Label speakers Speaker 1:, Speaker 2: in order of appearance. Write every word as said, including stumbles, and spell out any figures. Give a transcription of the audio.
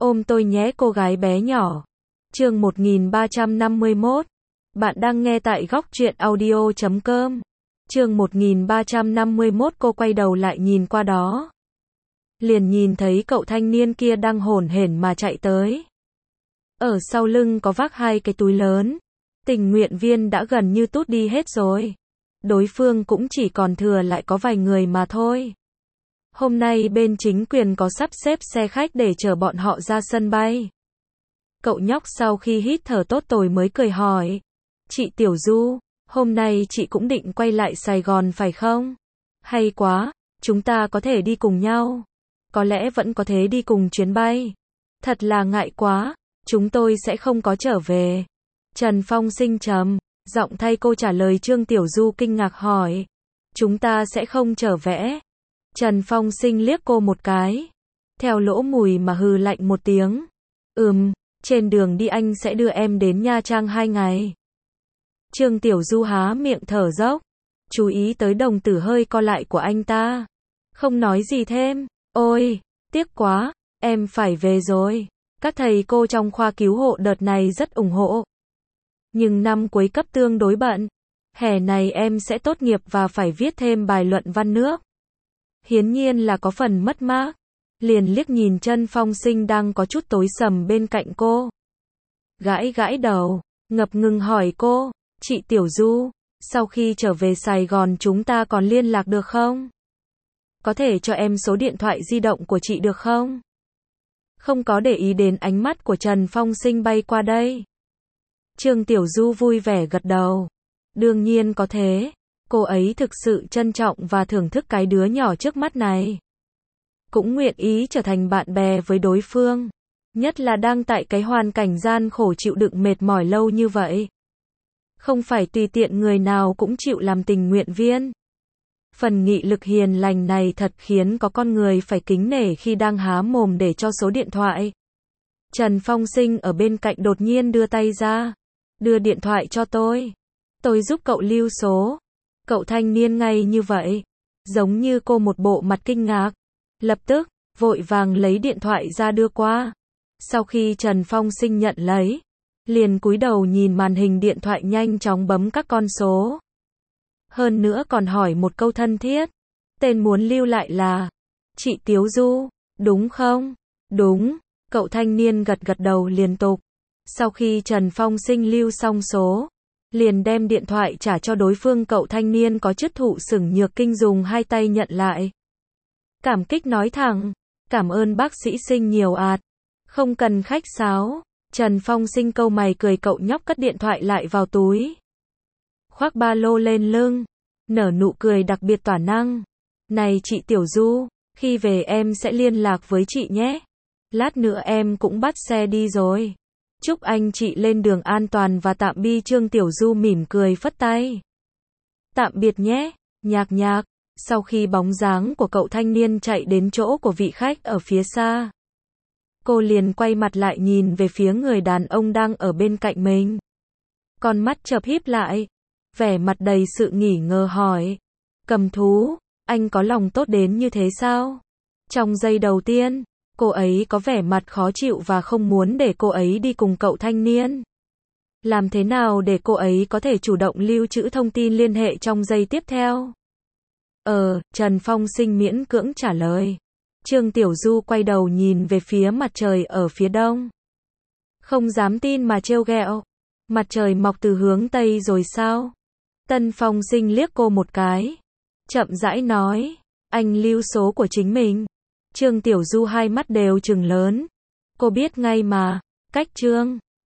Speaker 1: Ôm tôi nhé cô gái bé nhỏ. Chương một nghìn ba trăm năm mươi mốt. Bạn đang nghe tại góc truyện audio chấm com. Chương một nghìn ba trăm năm mươi mốt. Cô quay đầu lại nhìn qua đó. Liền nhìn thấy cậu thanh niên kia đang hổn hển mà chạy tới. Ở sau lưng có vác hai cái túi lớn. Tình nguyện viên đã gần như tút đi hết rồi. Đối phương cũng chỉ còn thừa lại có vài người mà thôi. Hôm nay bên chính quyền có sắp xếp xe khách để chở bọn họ ra sân bay. Cậu nhóc sau khi hít thở tốt tồi mới cười hỏi. Chị Tiểu Du, hôm nay chị cũng định quay lại Sài Gòn phải không? Hay quá, chúng ta có thể đi cùng nhau. Có lẽ vẫn có thể đi cùng chuyến bay. Thật là ngại quá, chúng tôi sẽ không có trở về. Trần Phong Sinh trầm giọng thay cô trả lời. Trương Tiểu Du kinh ngạc hỏi. Chúng ta sẽ không trở về. Trần Phong Sinh liếc cô một cái. Theo lỗ mùi mà hừ lạnh một tiếng. Ừm, trên đường đi anh sẽ đưa em đến Nha Trang hai ngày. Trương Tiểu Du há miệng thở dốc. Chú ý tới đồng tử hơi co lại của anh ta. Không nói gì thêm. Ôi, tiếc quá, em phải về rồi. Các thầy cô trong khoa cứu hộ đợt này rất ủng hộ. Nhưng năm cuối cấp tương đối bận. Hè này em sẽ tốt nghiệp và phải viết thêm bài luận văn nước. Hiển nhiên là có phần mất mát. Liền liếc nhìn Trần Phong Sinh đang có chút tối sầm bên cạnh cô. Gãi gãi đầu, ngập ngừng hỏi cô. Chị Tiểu Du, sau khi trở về Sài Gòn chúng ta còn liên lạc được không? Có thể cho em số điện thoại di động của chị được không? Không có để ý đến ánh mắt của Trần Phong Sinh bay qua đây. Trương Tiểu Du vui vẻ gật đầu. Đương nhiên có thế. Cô ấy thực sự trân trọng và thưởng thức cái đứa nhỏ trước mắt này. Cũng nguyện ý trở thành bạn bè với đối phương. Nhất là đang tại cái hoàn cảnh gian khổ chịu đựng mệt mỏi lâu như vậy. Không phải tùy tiện người nào cũng chịu làm tình nguyện viên. Phần nghị lực hiền lành này thật khiến có con người phải kính nể khi đang há mồm để cho số điện thoại. Trần Phong Sinh ở bên cạnh đột nhiên đưa tay ra. Đưa điện thoại cho tôi. Tôi giúp cậu lưu số. Cậu thanh niên ngay như vậy. Giống như cô một bộ mặt kinh ngạc. Lập tức, vội vàng lấy điện thoại ra đưa qua. Sau khi Trần Phong Sinh nhận lấy, liền cúi đầu nhìn màn hình điện thoại nhanh chóng bấm các con số. Hơn nữa còn hỏi một câu thân thiết. Tên muốn lưu lại là chị Tiểu Du, đúng không? Đúng, cậu thanh niên gật gật đầu liên tục. Sau khi Trần Phong Sinh lưu xong số, liền đem điện thoại trả cho đối phương. Cậu thanh niên có chức thụ sửng nhược kinh dùng hai tay nhận lại. Cảm kích nói thẳng, cảm ơn bác sĩ Sinh nhiều ạt. Không cần khách sáo. Trần Phong Sinh cau mày cười. Cậu nhóc cất điện thoại lại vào túi. Khoác ba lô lên lưng. Nở nụ cười đặc biệt tỏa năng. Này chị Tiểu Du, khi về em sẽ liên lạc với chị nhé. Lát nữa em cũng bắt xe đi rồi. Chúc anh chị lên đường an toàn và tạm biệt. Trương Tiểu Du mỉm cười phất tay. Tạm biệt nhé, nhạc nhạc. Sau khi bóng dáng của cậu thanh niên chạy đến chỗ của vị khách ở phía xa, cô liền quay mặt lại nhìn về phía người đàn ông đang ở bên cạnh mình. Con mắt chợp híp lại, vẻ mặt đầy sự nghi ngờ hỏi. Cầm thú, anh có lòng tốt đến như thế sao? Trong giây đầu tiên, cô ấy có vẻ mặt khó chịu và không muốn để cô ấy đi cùng cậu thanh niên. Làm thế nào để cô ấy có thể chủ động lưu trữ thông tin liên hệ trong giây tiếp theo? Ờ, Trần Phong Sinh miễn cưỡng trả lời. Trương Tiểu Du quay đầu nhìn về phía mặt trời ở phía đông. Không dám tin mà trêu ghẹo. Mặt trời mọc từ hướng tây rồi sao? Tân Phong Sinh liếc cô một cái. Chậm rãi nói. Anh lưu số của chính mình. Trương Tiểu Du hai mắt đều trừng lớn. Cô biết ngay mà. Cách Trương